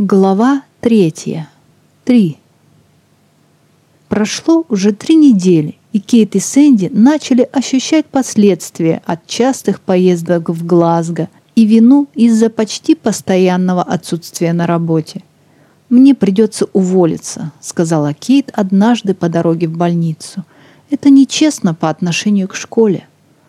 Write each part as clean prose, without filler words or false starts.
Глава 3. 3. Прошло уже 3 недели, и Кейт и Сэнди начали ощущать последствия от частых поездок в Глазго и вину из-за почти постоянного отсутствия на работе. «Мне придется уволиться», — сказала Кейт однажды по дороге в больницу. «Это нечестно по отношению к школе».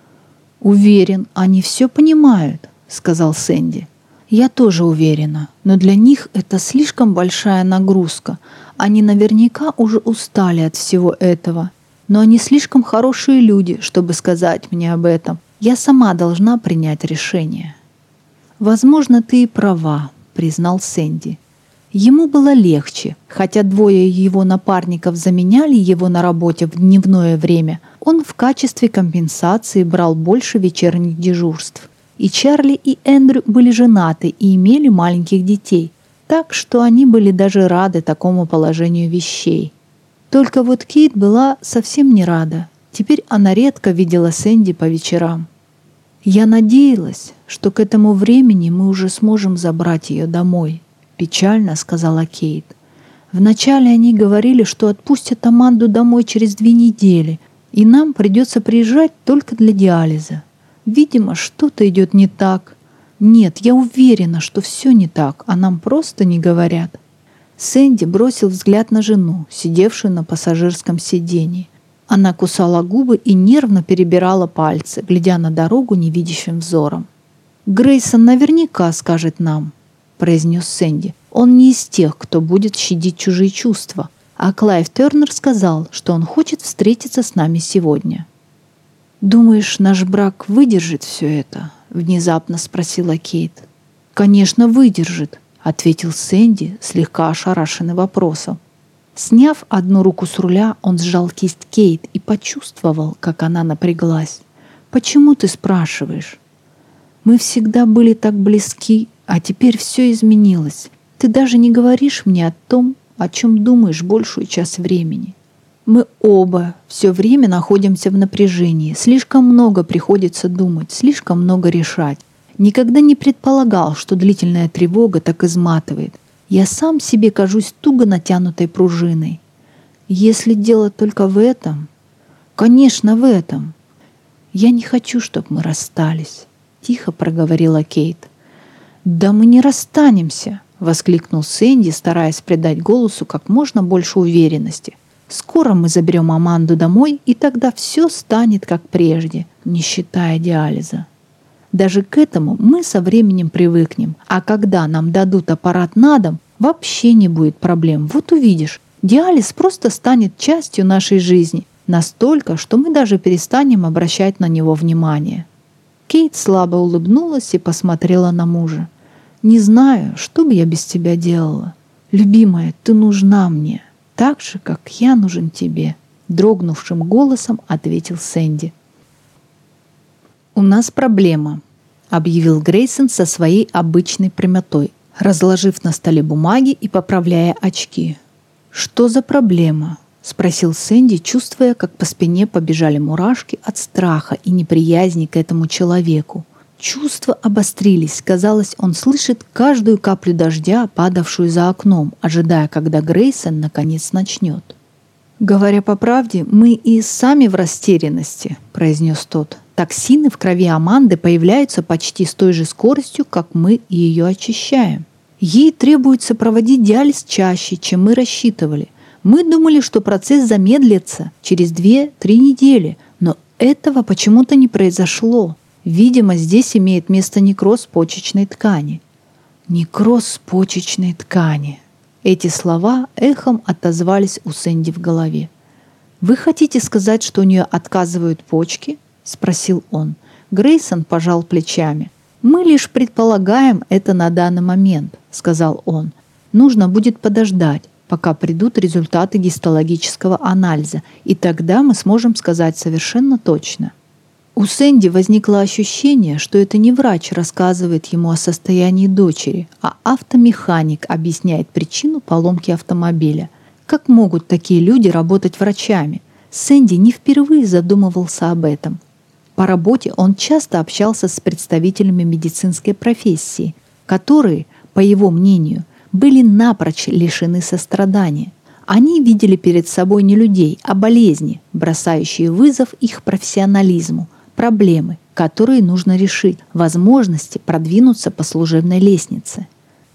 «Уверен, они все понимают», — сказал Сэнди. «Я тоже уверена, но для них это слишком большая нагрузка. Они наверняка уже устали от всего этого. Но они слишком хорошие люди, чтобы сказать мне об этом. Я сама должна принять решение». «Возможно, ты и права», — признал Сэнди. Ему было легче, хотя 2 его напарников заменяли его на работе в дневное время, он в качестве компенсации брал больше вечерних дежурств. И Чарли, и Эндрю были женаты и имели маленьких детей, так что они были даже рады такому положению вещей. Только вот Кейт была совсем не рада. Теперь она редко видела Сэнди по вечерам. «Я надеялась, что к этому времени мы уже сможем забрать ее домой», — печально сказала Кейт. «Вначале они говорили, что отпустят Аманду домой через 2 недели, и нам придется приезжать только для диализа. Видимо, что-то идет не так. Нет, я уверена, что все не так, а нам просто не говорят». Сэнди бросил взгляд на жену, сидевшую на пассажирском сидении. Она кусала губы и нервно перебирала пальцы, глядя на дорогу невидящим взором. «Грейсон наверняка скажет нам», — произнес Сэнди. «Он не из тех, кто будет щадить чужие чувства. А Клайв Тернер сказал, что он хочет встретиться с нами сегодня». «Думаешь, наш брак выдержит все это?» — внезапно спросила Кейт. «Конечно, выдержит», — ответил Сэнди, слегка ошарашенный вопросом. Сняв одну руку с руля, он сжал кисть Кейт и почувствовал, как она напряглась. «Почему ты спрашиваешь? Мы всегда были так близки, а теперь все изменилось. Ты даже не говоришь мне о том, о чем думаешь большую часть времени. Мы оба все время находимся в напряжении. Слишком много приходится думать, слишком много решать. Никогда не предполагал, что длительная тревога так изматывает. Я сам себе кажусь туго натянутой пружиной. Если дело только в этом... Конечно, в этом. Я не хочу, чтобы мы расстались», — тихо проговорила Кейт. «Да мы не расстанемся», — воскликнул Сэнди, стараясь придать голосу как можно больше уверенности. «Скоро мы заберем Аманду домой, и тогда все станет как прежде, не считая диализа. Даже к этому мы со временем привыкнем, а когда нам дадут аппарат на дом, вообще не будет проблем. Вот увидишь, диализ просто станет частью нашей жизни, настолько, что мы даже перестанем обращать на него внимание». Кейт слабо улыбнулась и посмотрела на мужа. «Не знаю, что бы я без тебя делала. Любимая, ты нужна мне. Так же, как я нужен тебе», — дрогнувшим голосом ответил Сэнди. «У нас проблема», — объявил Грейсон со своей обычной прямотой, разложив на столе бумаги и поправляя очки. «Что за проблема?» — спросил Сэнди, чувствуя, как по спине побежали мурашки от страха и неприязни к этому человеку. Чувства обострились. Казалось, он слышит каждую каплю дождя, падавшую за окном, ожидая, когда Грейсон наконец начнет. «Говоря по правде, мы и сами в растерянности», — произнес тот. «Токсины в крови Аманды появляются почти с той же скоростью, как мы ее очищаем. Ей требуется проводить диализ чаще, чем мы рассчитывали. Мы думали, что процесс замедлится через 2-3 недели, но этого почему-то не произошло. Видимо, здесь имеет место некроз почечной ткани». «Некроз почечной ткани». Эти слова эхом отозвались у Сэнди в голове. «Вы хотите сказать, что у нее отказывают почки?» — спросил он. Грейсон пожал плечами. «Мы лишь предполагаем это на данный момент», — сказал он. «Нужно будет подождать, пока придут результаты гистологического анализа, и тогда мы сможем сказать совершенно точно». У Сэнди возникло ощущение, что это не врач рассказывает ему о состоянии дочери, а автомеханик объясняет причину поломки автомобиля. Как могут такие люди работать врачами? Сэнди не впервые задумывался об этом. По работе он часто общался с представителями медицинской профессии, которые, по его мнению, были напрочь лишены сострадания. Они видели перед собой не людей, а болезни, бросающие вызов их профессионализму, проблемы, которые нужно решить, возможности продвинуться по служебной лестнице.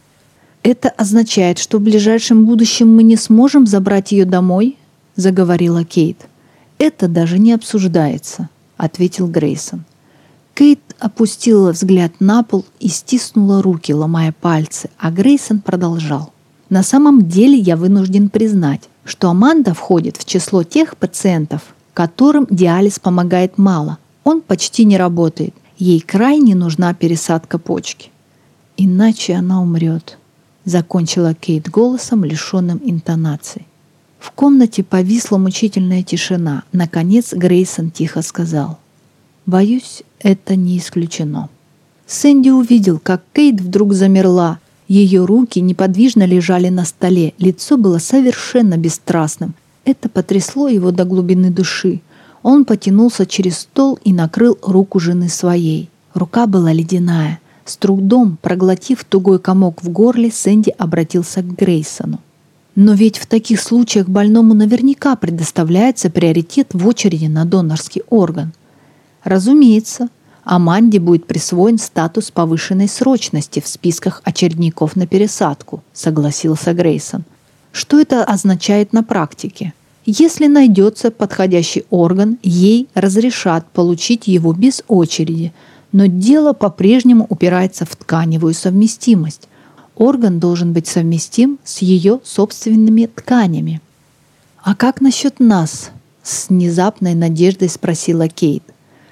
«Это означает, что в ближайшем будущем мы не сможем забрать ее домой?» — заговорила Кейт. «Это даже не обсуждается», — ответил Грейсон. Кейт опустила взгляд на пол и стиснула руки, ломая пальцы, а Грейсон продолжал. «На самом деле я вынужден признать, что Аманда входит в число тех пациентов, которым диализ помогает мало. Он почти не работает. Ей крайне нужна пересадка почки. Иначе она умрет», — закончила Кейт голосом, лишенным интонаций. В комнате повисла мучительная тишина. Наконец Грейсон тихо сказал: «Боюсь, это не исключено». Сэнди увидел, как Кейт вдруг замерла. Ее руки неподвижно лежали на столе, лицо было совершенно бесстрастным. Это потрясло его до глубины души. Он потянулся через стол и накрыл руку жены своей. Рука была ледяная. С трудом проглотив тугой комок в горле, Сэнди обратился к Грейсону. «Но ведь в таких случаях больному наверняка предоставляется приоритет в очереди на донорский орган». «Разумеется, Аманде будет присвоен статус повышенной срочности в списках очередников на пересадку», — согласился Грейсон. «Что это означает на практике? Если найдется подходящий орган, ей разрешат получить его без очереди, но дело по-прежнему упирается в тканевую совместимость. Орган должен быть совместим с ее собственными тканями». «А как насчет нас?» — с внезапной надеждой спросила Кейт.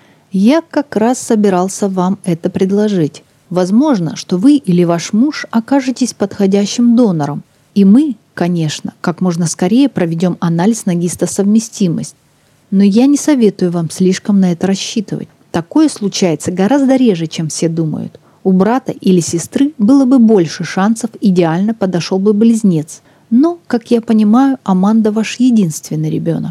«Я как раз собирался вам это предложить. Возможно, что вы или ваш муж окажетесь подходящим донором, и мы, конечно, как можно скорее проведем анализ на гистосовместимость. Но я не советую вам слишком на это рассчитывать. Такое случается гораздо реже, чем все думают. У брата или сестры было бы больше шансов, идеально подошел бы близнец. Но, как я понимаю, Аманда ваш единственный ребенок.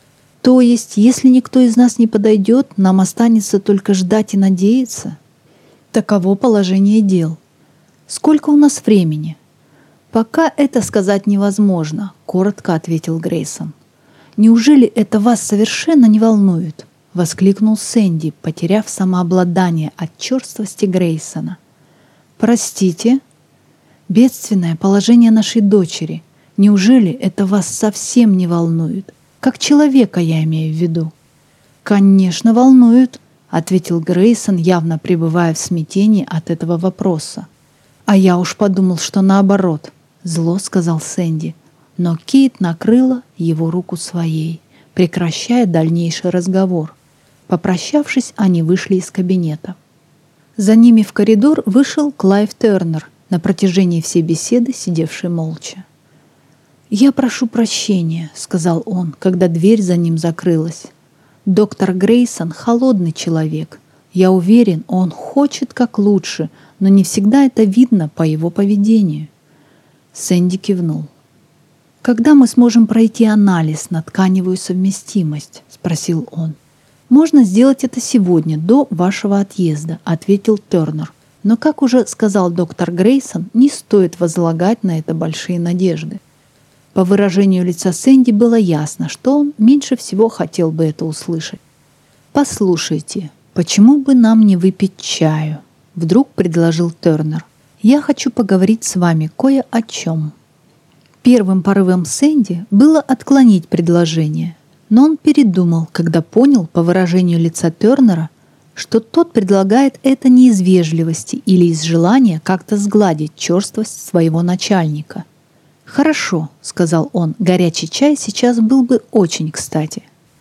То есть, если никто из нас не подойдет, нам останется только ждать и надеяться? Таково положение дел. Сколько у нас времени?» «Пока это сказать невозможно», — коротко ответил Грейсон. «Неужели это вас совершенно не волнует?» — воскликнул Сэнди, потеряв самообладание от черствости Грейсона. «Простите?» «Бедственное положение нашей дочери. Неужели это вас совсем не волнует? Как человека я имею в виду». «Конечно, волнует», — ответил Грейсон, явно пребывая в смятении от этого вопроса. «А я уж подумал, что наоборот», — зло сказал Сэнди. Но Кейт накрыла его руку своей, прекращая дальнейший разговор. Попрощавшись, они вышли из кабинета. За ними в коридор вышел Клайв Тернер, на протяжении всей беседы сидевший молча. «Я прошу прощения», — сказал он, когда дверь за ним закрылась. «Доктор Грейсон — холодный человек. Я уверен, он хочет как лучше, но не всегда это видно по его поведению». Сэнди кивнул. «Когда мы сможем пройти анализ на тканевую совместимость?» — спросил он. «Можно сделать это сегодня, до вашего отъезда», — ответил Тернер. «Но, как уже сказал доктор Грейсон, не стоит возлагать на это большие надежды». По выражению лица Сэнди было ясно, что он меньше всего хотел бы это услышать. «Послушайте, почему бы нам не выпить чаю?» — вдруг предложил Тернер. «Я хочу поговорить с вами кое о чем». Первым порывом Сэнди было отклонить предложение, но он передумал, когда понял по выражению лица Тернера, что тот предлагает это не из вежливости или из желания как-то сгладить черствость своего начальника. «Хорошо», — сказал он, — «горячий чай сейчас был бы очень кстати».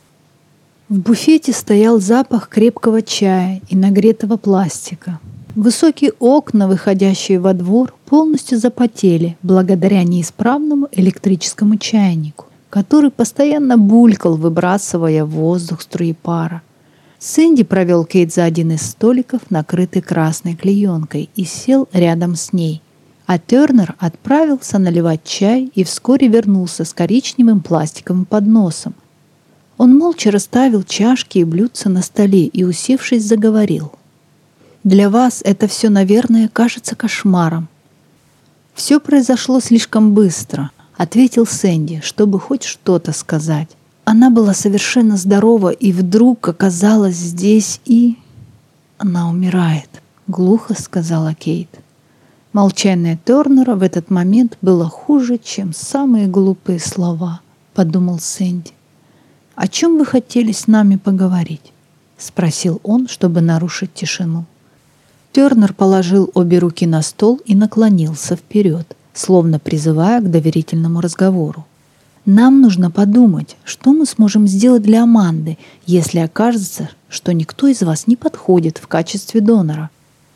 В буфете стоял запах крепкого чая и нагретого пластика. Высокие окна, выходящие во двор, полностью запотели благодаря неисправному электрическому чайнику, который постоянно булькал, выбрасывая в воздух струи пара. Сэнди провел Кейт за один из столиков, накрытый красной клеенкой, и сел рядом с ней. А Тернер отправился наливать чай и вскоре вернулся с коричневым пластиковым подносом. Он молча расставил чашки и блюдца на столе и, усевшись, заговорил. «Для вас это все, наверное, кажется кошмаром». «Все произошло слишком быстро», — ответил Сэнди, чтобы хоть что-то сказать. Она была совершенно здорова и вдруг оказалась здесь и... «Она умирает», — глухо сказала Кейт. Молчание Тернера в этот момент было хуже, чем самые глупые слова, подумал Сэнди. «О чем вы хотели с нами поговорить?» — спросил он, чтобы нарушить тишину. Тернер положил обе руки на стол и наклонился вперед, словно призывая к доверительному разговору. «Нам нужно подумать, что мы сможем сделать для Аманды, если окажется, что никто из вас не подходит в качестве донора».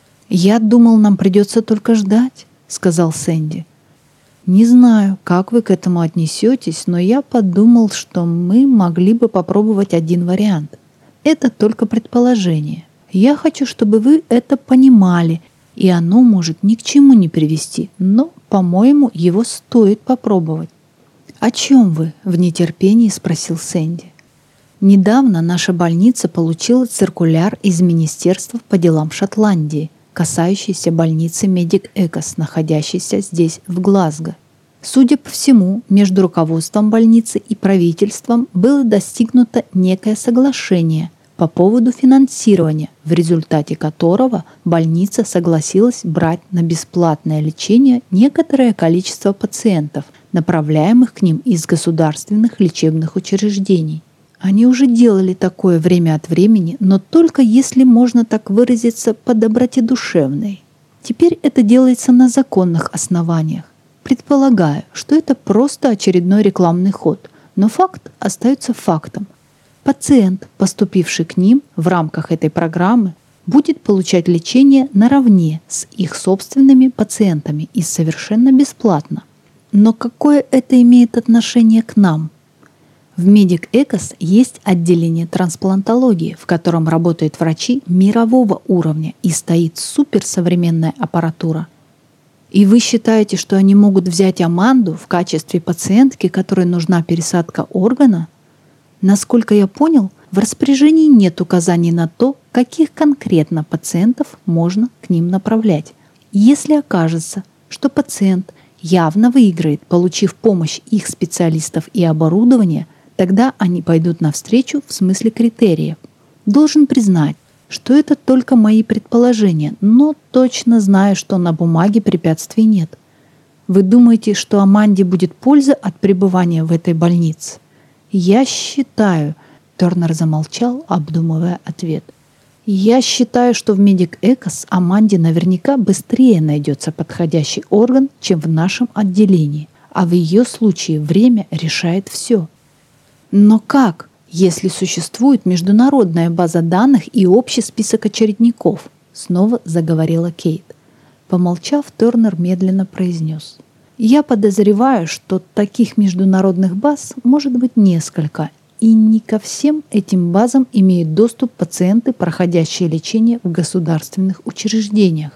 «Я думал, нам придется только ждать», — сказал Сэнди. «Не знаю, как вы к этому отнесетесь, но я подумал, что мы могли бы попробовать один вариант. Это только предположение. Я хочу, чтобы вы это понимали, и оно может ни к чему не привести, но, по-моему, его стоит попробовать». «О чем вы?» — в нетерпении спросил Сэнди. «Недавно наша больница получила циркуляр из Министерства по делам Шотландии, касающийся больницы Медик Экос, находящейся здесь, в Глазго. Судя по всему, между руководством больницы и правительством было достигнуто некое соглашение по поводу финансирования, в результате которого больница согласилась брать на бесплатное лечение некоторое количество пациентов, направляемых к ним из государственных лечебных учреждений. Они уже делали такое время от времени, но только если можно так выразиться по доброте душевной. Теперь это делается на законных основаниях. Предполагаю, что это просто очередной рекламный ход, но факт остается фактом. Пациент, поступивший к ним в рамках этой программы, будет получать лечение наравне с их собственными пациентами и совершенно бесплатно. Но какое это имеет отношение к нам? В Медик Экос есть отделение трансплантологии, в котором работают врачи мирового уровня и стоит суперсовременная аппаратура. И вы считаете, что они могут взять Аманду в качестве пациентки, которой нужна пересадка органа? Насколько я понял, в распоряжении нет указаний на то, каких конкретно пациентов можно к ним направлять. Если окажется, что пациент явно выиграет, получив помощь их специалистов и оборудования, тогда они пойдут навстречу в смысле критериев. Должен признать, что это только мои предположения, но точно знаю, что на бумаге препятствий нет. Вы думаете, что Аманде будет польза от пребывания в этой больнице? Я считаю, Тернер замолчал, обдумывая ответ. Я считаю, что в Медик Экос Аманде наверняка быстрее найдется подходящий орган, чем в нашем отделении, а в ее случае время решает все. Но как, если существует международная база данных и общий список очередников? Снова заговорила Кейт. Помолчав, Тернер медленно произнес. Я подозреваю, что таких международных баз может быть несколько, и не ко всем этим базам имеют доступ пациенты, проходящие лечение в государственных учреждениях.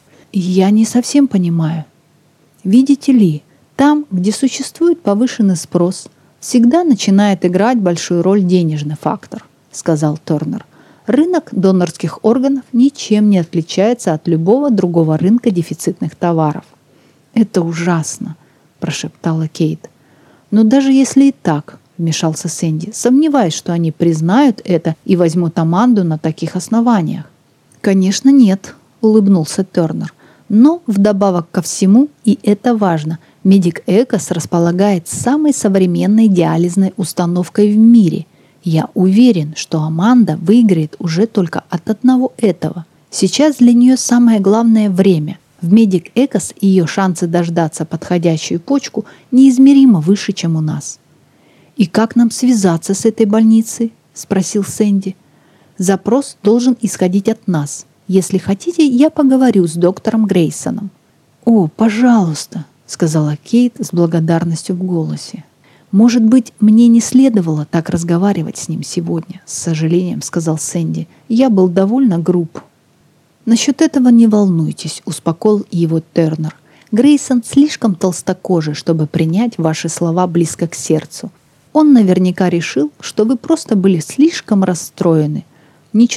Я не совсем понимаю. Видите ли, там, где существует повышенный спрос, всегда начинает играть большую роль денежный фактор, сказал Тернер. Рынок донорских органов ничем не отличается от любого другого рынка дефицитных товаров. Это ужасно, прошептала Кейт. Но даже если и так, вмешался Сэнди, сомневаюсь, что они признают это и возьмут Аманду на таких основаниях. Конечно, нет, улыбнулся Тернер. Но вдобавок ко всему, и это важно, Медик Экос располагает самой современной диализной установкой в мире. Я уверен, что Аманда выиграет уже только от одного этого. Сейчас для нее самое главное время. В Медик Экос ее шансы дождаться подходящую почку неизмеримо выше, чем у нас. «И как нам связаться с этой больницей?» – спросил Сэнди. «Запрос должен исходить от нас. Если хотите, я поговорю с доктором Грейсоном». «О, пожалуйста», — сказала Кейт с благодарностью в голосе. «Может быть, мне не следовало так разговаривать с ним сегодня», — с сожалением сказал Сэнди. «Я был довольно груб». «Насчет этого не волнуйтесь», — успокоил его Тернер. «Грейсон слишком толстокожий, чтобы принять ваши слова близко к сердцу. Он наверняка решил, что вы просто были слишком расстроены.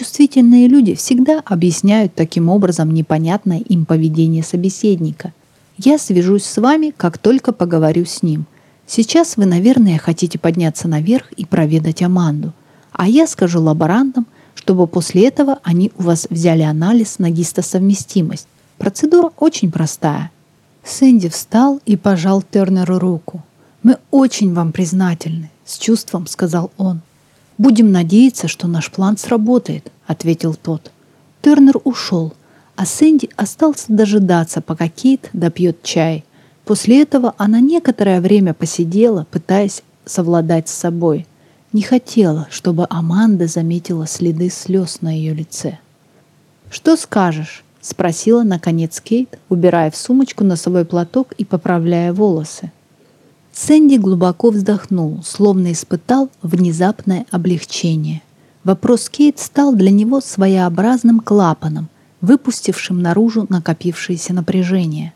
Нечувствительные люди всегда объясняют таким образом непонятное им поведение собеседника. Я свяжусь с вами, как только поговорю с ним. Сейчас вы, наверное, хотите подняться наверх и проведать Аманду. А я скажу лаборантам, чтобы после этого они у вас взяли анализ на гистосовместимость. Процедура очень простая». Сэнди встал и пожал Тернеру руку. «Мы очень вам признательны», — с чувством сказал он. «Будем надеяться, что наш план сработает», — ответил тот. Тернер ушел, а Сэнди остался дожидаться, пока Кейт допьет чай. После этого она некоторое время посидела, пытаясь совладать с собой. Не хотела, чтобы Аманда заметила следы слез на ее лице. «Что скажешь?» — спросила, наконец, Кейт, убирая в сумочку носовой платок и поправляя волосы. Сэнди глубоко вздохнул, словно испытал внезапное облегчение. Вопрос Кейт стал для него своеобразным клапаном, выпустившим наружу накопившееся напряжение.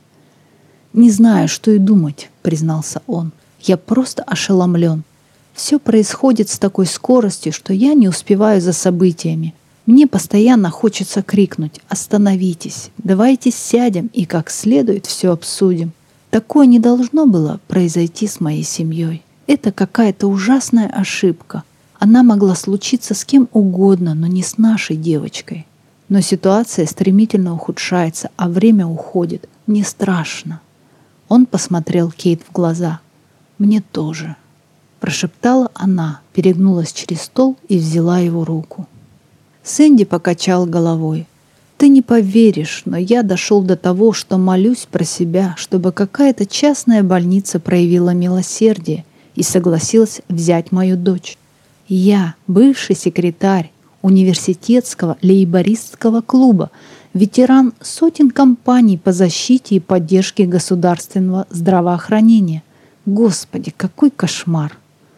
«Не знаю, что и думать», — признался он. «Я просто ошеломлен. Все происходит с такой скоростью, что я не успеваю за событиями. Мне постоянно хочется крикнуть: «Остановитесь! Давайте сядем и как следует все обсудим». Такое не должно было произойти с моей семьей. Это какая-то ужасная ошибка. Она могла случиться с кем угодно, но не с нашей девочкой. Но ситуация стремительно ухудшается, а время уходит. Мне страшно». Он посмотрел Кейт в глаза. «Мне тоже», — прошептала она, перегнулась через стол и взяла его руку. Сэнди покачал головой. «Ты не поверишь, но я дошел до того, что молюсь про себя, чтобы какая-то частная больница проявила милосердие и согласилась взять мою дочь. Я, бывший секретарь университетского лейбористского клуба, ветеран сотен кампаний по защите и поддержке государственного здравоохранения. Господи, какой кошмар!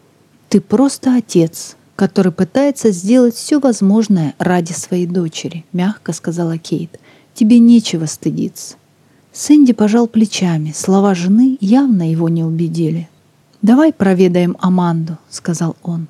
Ты просто отец, который пытается сделать все возможное ради своей дочери», — мягко сказала Кейт. «Тебе нечего стыдиться». Сэнди пожал плечами. Слова жены явно его не убедили. «Давай проведаем Аманду», — сказал он.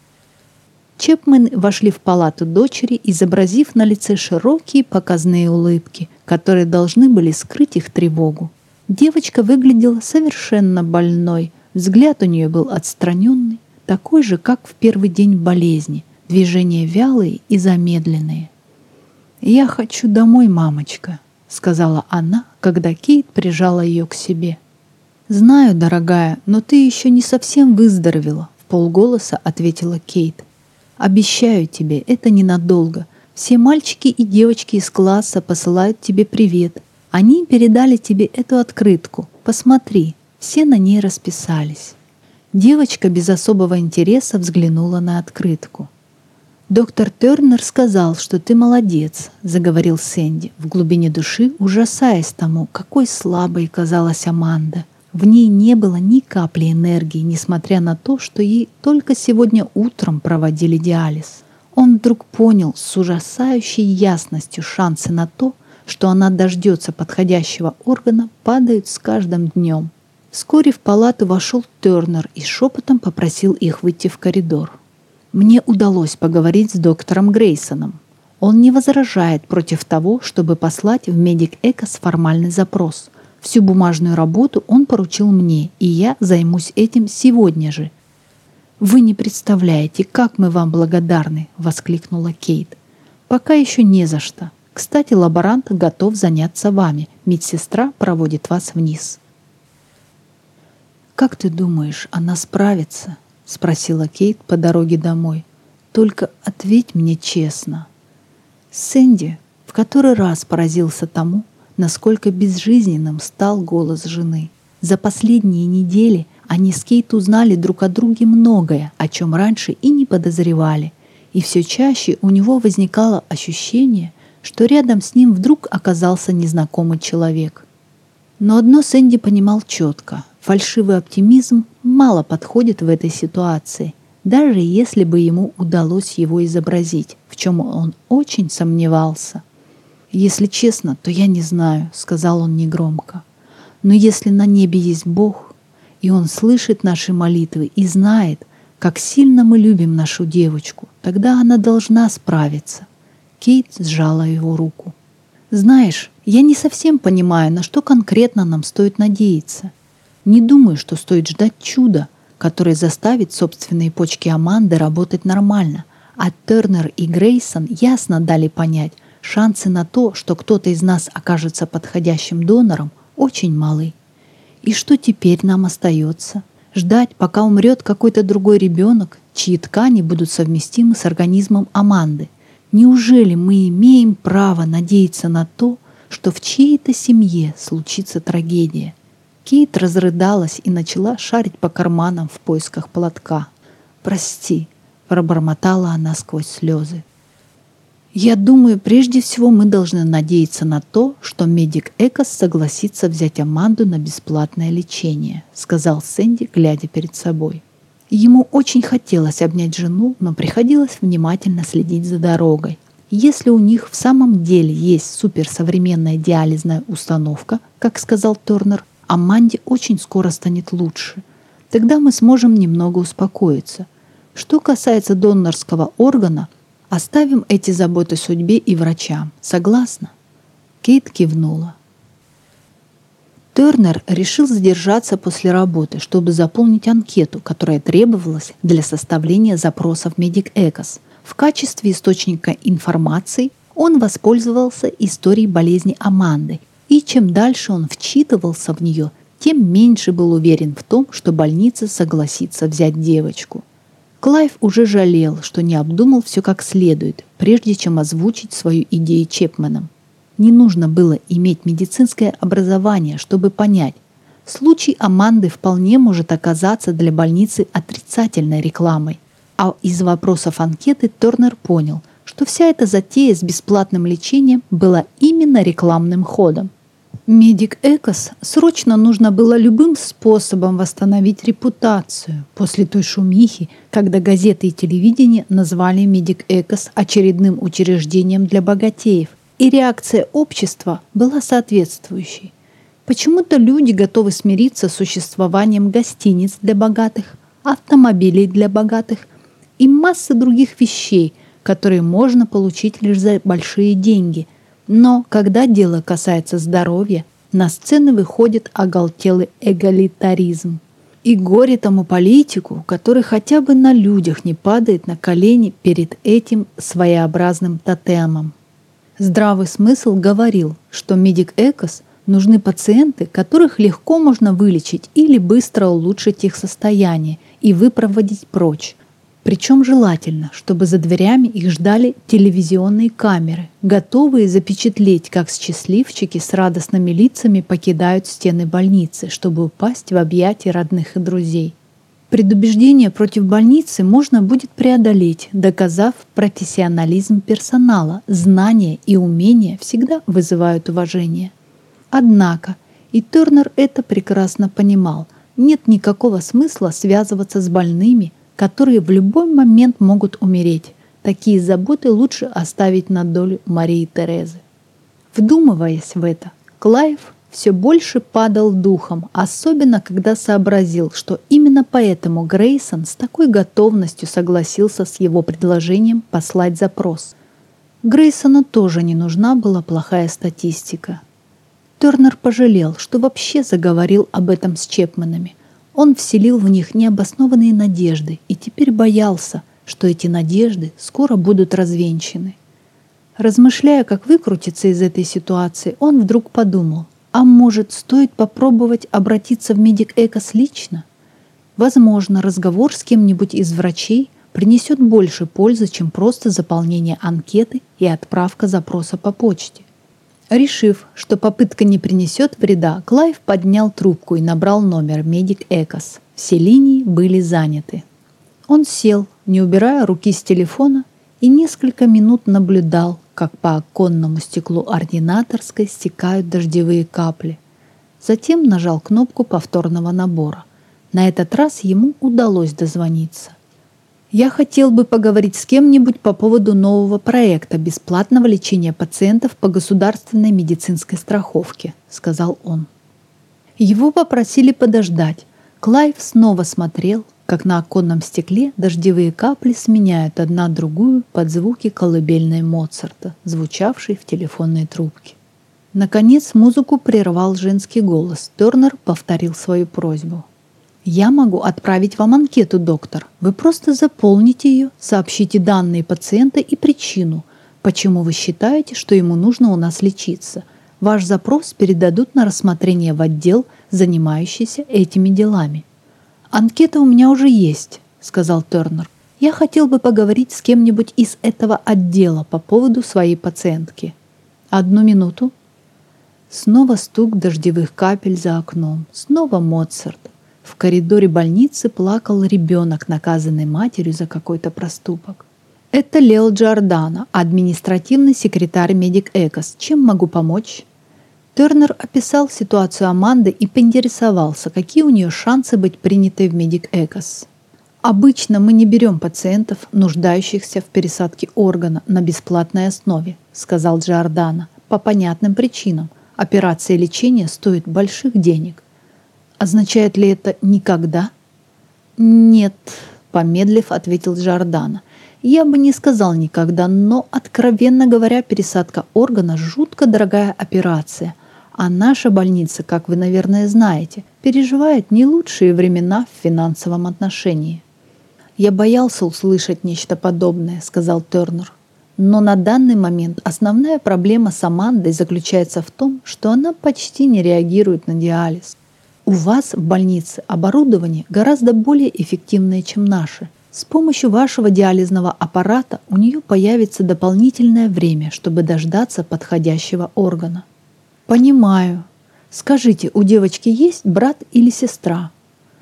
Чепмены вошли в палату дочери, изобразив на лице широкие показные улыбки, которые должны были скрыть их тревогу. Девочка выглядела совершенно больной, взгляд у нее был отстраненный, такой же, как в первый день болезни, движения вялые и замедленные. «Я хочу домой, мамочка», — сказала она, когда Кейт прижала ее к себе. «Знаю, дорогая, но ты еще не совсем выздоровела», — вполголоса ответила Кейт. «Обещаю тебе, это ненадолго. Все мальчики и девочки из класса посылают тебе привет. Они передали тебе эту открытку. Посмотри, все на ней расписались». Девочка без особого интереса взглянула на открытку. «Доктор Тернер сказал, что ты молодец», — заговорил Сэнди, в глубине души ужасаясь тому, какой слабой казалась Аманда. В ней не было ни капли энергии, несмотря на то, что ей только сегодня утром проводили диализ. Он вдруг понял с ужасающей ясностью шансы на то, что она дождется подходящего органа, падают с каждым днем. Вскоре в палату вошел Тернер и шепотом попросил их выйти в коридор. «Мне удалось поговорить с доктором Грейсоном. Он не возражает против того, чтобы послать в Медик Экос формальный запрос. Всю бумажную работу он поручил мне, и я займусь этим сегодня же». «Вы не представляете, как мы вам благодарны!» — воскликнула Кейт. «Пока еще не за что. Кстати, лаборант готов заняться вами. Медсестра проводит вас вниз». «Как ты думаешь, она справится?» — спросила Кейт по дороге домой. «Только ответь мне честно». Сэнди в который раз поразился тому, насколько безжизненным стал голос жены. За последние недели они с Кейт узнали друг о друге многое, о чем раньше и не подозревали. И все чаще у него возникало ощущение, что рядом с ним вдруг оказался незнакомый человек. Но одно Сэнди понимал четко. Фальшивый оптимизм мало подходит в этой ситуации, даже если бы ему удалось его изобразить, в чем он очень сомневался. «Если честно, то я не знаю», — сказал он негромко. «Но если на небе есть Бог, и Он слышит наши молитвы и знает, как сильно мы любим нашу девочку, тогда она должна справиться». Кейт сжала его руку. «Знаешь, Я не совсем понимаю, на что конкретно нам стоит надеяться. Не думаю, что стоит ждать чуда, которое заставит собственные почки Аманды работать нормально. А Тернер и Грейсон ясно дали понять, шансы на то, что кто-то из нас окажется подходящим донором, очень малы. И что теперь нам остается? Ждать, пока умрет какой-то другой ребенок, чьи ткани будут совместимы с организмом Аманды. Неужели мы имеем право надеяться на то, что в чьей-то семье случится трагедия? Кейт разрыдалась и начала шарить по карманам в поисках платка. «Прости», — пробормотала она сквозь слезы. «Я думаю, прежде всего мы должны надеяться на то, что медик Экос согласится взять Аманду на бесплатное лечение», — сказал Сэнди, глядя перед собой. Ему очень хотелось обнять жену, но приходилось внимательно следить за дорогой. Если у них в самом деле есть суперсовременная диализная установка, как сказал Тернер, Аманде очень скоро станет лучше. Тогда мы сможем немного успокоиться. Что касается донорского органа, оставим эти заботы судьбе и врачам. Согласна?» Кейт кивнула. Тернер решил задержаться после работы, чтобы заполнить анкету, которая требовалась для составления запроса в Медик Экос. В качестве источника информации он воспользовался историей болезни Аманды, и чем дальше он вчитывался в нее, тем меньше был уверен в том, что больница согласится взять девочку. Клайв уже жалел, что не обдумал все как следует, прежде чем озвучить свою идею Чепменам. Не нужно было иметь медицинское образование, чтобы понять, случай Аманды вполне может оказаться для больницы отрицательной рекламой. А из вопросов анкеты Тернер понял, что вся эта затея с бесплатным лечением была именно рекламным ходом. Медик Экос срочно нужно было любым способом восстановить репутацию после той шумихи, когда газеты и телевидение назвали Медик Экос очередным учреждением для богатеев, и реакция общества была соответствующей. Почему-то люди готовы смириться с существованием гостиниц для богатых, автомобилей для богатых и массы других вещей, которые можно получить лишь за большие деньги. Но когда дело касается здоровья, на сцену выходит оголтелый эгалитаризм. И горе тому политику, который хотя бы на людях не падает на колени перед этим своеобразным тотемом. Здравый смысл говорил, что Медик Экос нужны пациенты, которых легко можно вылечить или быстро улучшить их состояние и выпроводить прочь. Причем желательно, чтобы за дверями их ждали телевизионные камеры, готовые запечатлеть, как счастливчики с радостными лицами покидают стены больницы, чтобы упасть в объятия родных и друзей. Предубеждение против больницы можно будет преодолеть, доказав профессионализм персонала. Знания и умения всегда вызывают уважение. Однако, и Тернер это прекрасно понимал, нет никакого смысла связываться с больными, которые в любой момент могут умереть. Такие заботы лучше оставить на долю Марии Терезы. Вдумываясь в это, Клайв все больше падал духом, особенно когда сообразил, что именно поэтому Грейсон с такой готовностью согласился с его предложением послать запрос. Грейсону тоже не нужна была плохая статистика. Тернер пожалел, что вообще заговорил об этом с Чепменами. Он вселил в них необоснованные надежды и теперь боялся, что эти надежды скоро будут развенчаны. Размышляя, как выкрутиться из этой ситуации, он вдруг подумал, а может, стоит попробовать обратиться в Медик Экос лично? Возможно, разговор с кем-нибудь из врачей принесет больше пользы, чем просто заполнение анкеты и отправка запроса по почте. Решив, что попытка не принесет вреда, Клайв поднял трубку и набрал номер Медик Экос. Все линии были заняты. Он сел, не убирая руки с телефона, и несколько минут наблюдал, как по оконному стеклу ординаторской стекают дождевые капли. Затем нажал кнопку повторного набора. На этот раз ему удалось дозвониться. «Я хотел бы поговорить с кем-нибудь по поводу нового проекта бесплатного лечения пациентов по государственной медицинской страховке», — сказал он. Его попросили подождать. Клайв снова смотрел, как на оконном стекле дождевые капли сменяют одна другую под звуки колыбельной Моцарта, звучавшей в телефонной трубке. Наконец музыку прервал женский голос. Тернер повторил свою просьбу. «Я могу отправить вам анкету, доктор. Вы просто заполните ее, сообщите данные пациента и причину, почему вы считаете, что ему нужно у нас лечиться. Ваш запрос передадут на рассмотрение в отдел, занимающийся этими делами». «Анкета у меня уже есть», — сказал Тернер. «Я хотел бы поговорить с кем-нибудь из этого отдела по поводу своей пациентки». «Одну минуту». Снова стук дождевых капель за окном. Снова Моцарт. В коридоре больницы плакал ребенок, наказанный матерью за какой-то проступок. «Это Лео Джордано, административный секретарь Медик Экос. Чем могу помочь?» Тернер описал ситуацию Аманды и поинтересовался, какие у нее шансы быть принятой в Медик Экос. «Обычно мы не берем пациентов, нуждающихся в пересадке органа на бесплатной основе», сказал Джордано. «По понятным причинам. Операция и лечение стоят больших денег». «Означает ли это никогда?» «Нет», — помедлив, ответил Джордано. «Я бы не сказал никогда, но, откровенно говоря, пересадка органа — жутко дорогая операция. А наша больница, как вы, наверное, знаете, переживает не лучшие времена в финансовом отношении». «Я боялся услышать нечто подобное», — сказал Тернер. «Но на данный момент основная проблема с Амандой заключается в том, что она почти не реагирует на диализ. У вас в больнице оборудование гораздо более эффективное, чем наше. С помощью вашего диализного аппарата у нее появится дополнительное время, чтобы дождаться подходящего органа». «Понимаю. Скажите, у девочки есть брат или сестра?»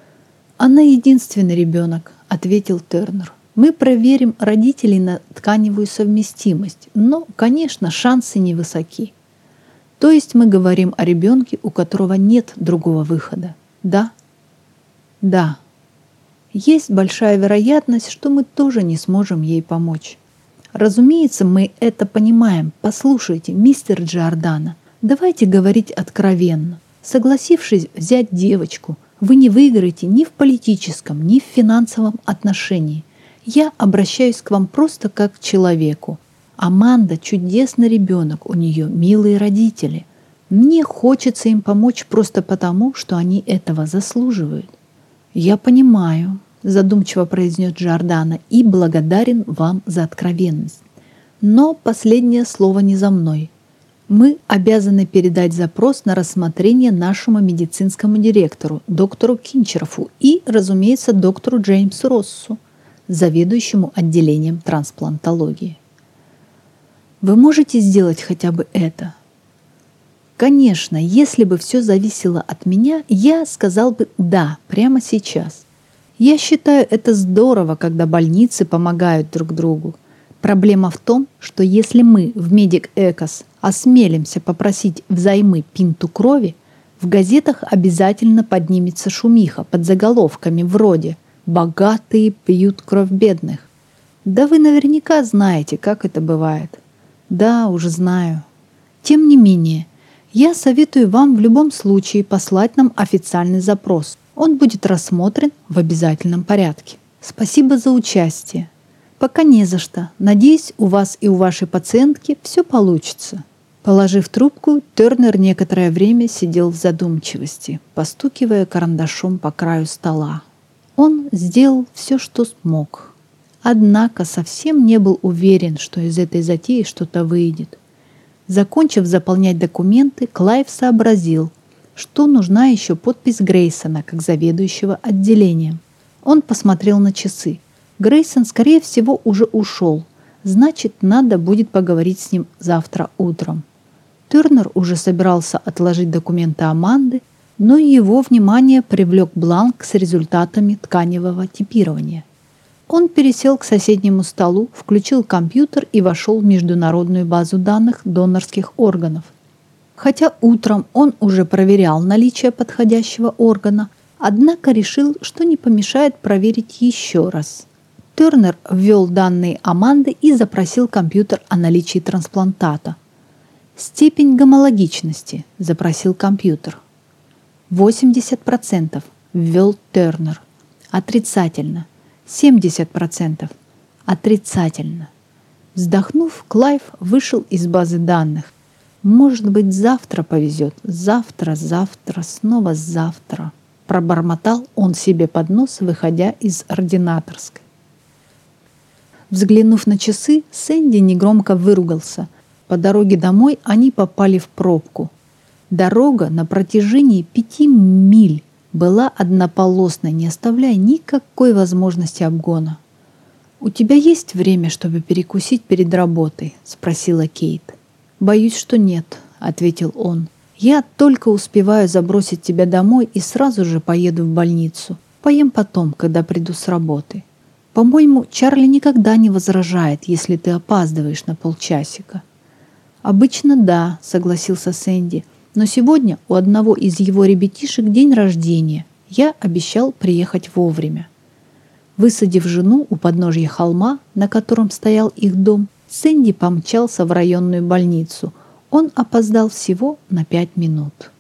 «Она единственный ребенок», — ответил Тернер. «Мы проверим родителей на тканевую совместимость, но, конечно, шансы невысоки». «То есть мы говорим о ребенке, у которого нет другого выхода, да?» «Да. Есть большая вероятность, что мы тоже не сможем ей помочь». «Разумеется, мы это понимаем. Послушайте, мистер Джордано, давайте говорить откровенно. Согласившись взять девочку, вы не выиграете ни в политическом, ни в финансовом отношении. Я обращаюсь к вам просто как к человеку. Аманда – чудесный ребенок, у нее милые родители. Мне хочется им помочь просто потому, что они этого заслуживают». «Я понимаю», – задумчиво произнес Джордано, – «и благодарен вам за откровенность. Но последнее слово не за мной. Мы обязаны передать запрос на рассмотрение нашему медицинскому директору, доктору Кинчерофу и, разумеется, доктору Джеймсу Россу, заведующему отделением трансплантологии». «Вы можете сделать хотя бы это?» «Конечно, если бы все зависело от меня, я сказал бы «да» прямо сейчас. Я считаю это здорово, когда больницы помогают друг другу. Проблема в том, что если мы в Медик Экос осмелимся попросить взаймы пинту крови, в газетах обязательно поднимется шумиха под заголовками вроде «Богатые пьют кровь бедных». Да вы наверняка знаете, как это бывает». «Да, уже знаю. Тем не менее, я советую вам в любом случае послать нам официальный запрос. Он будет рассмотрен в обязательном порядке. Спасибо за участие». «Пока не за что. Надеюсь, у вас и у вашей пациентки все получится». Положив трубку, Тернер некоторое время сидел в задумчивости, постукивая карандашом по краю стола. Он сделал все, что смог. Однако совсем не был уверен, что из этой затеи что-то выйдет. Закончив заполнять документы, Клайв сообразил, что нужна еще подпись Грейсона как заведующего отделением. Он посмотрел на часы. Грейсон, скорее всего, уже ушел. Значит, надо будет поговорить с ним завтра утром. Тернер уже собирался отложить документы Аманды, но его внимание привлек бланк с результатами тканевого типирования. Он пересел к соседнему столу, включил компьютер и вошел в международную базу данных донорских органов. Хотя утром он уже проверял наличие подходящего органа, однако решил, что не помешает проверить еще раз. Тернер ввел данные Аманды и запросил компьютер о наличии трансплантата. «Степень гомологичности», – запросил компьютер. 80% ввел Тернер. Отрицательно. 70%. Отрицательно. Вздохнув, Клайв вышел из базы данных. Может быть, завтра повезет. Завтра, снова завтра. Пробормотал он себе под нос, выходя из ординаторской. Взглянув на часы, Сэнди негромко выругался. По дороге домой они попали в пробку. Дорога на протяжении 5 миль была однополосной, не оставляя никакой возможности обгона. «У тебя есть время, чтобы перекусить перед работой?» — спросила Кейт. «Боюсь, что нет», — ответил он. «Я только успеваю забросить тебя домой и сразу же поеду в больницу. Поем потом, когда приду с работы. По-моему, Чарли никогда не возражает, если ты опаздываешь на полчасика». «Обычно да», — согласился Сэнди. «Но сегодня у одного из его ребятишек день рождения. Я обещал приехать вовремя». Высадив жену у подножья холма, на котором стоял их дом, Сэнди помчался в районную больницу. Он опоздал всего на 5 минут.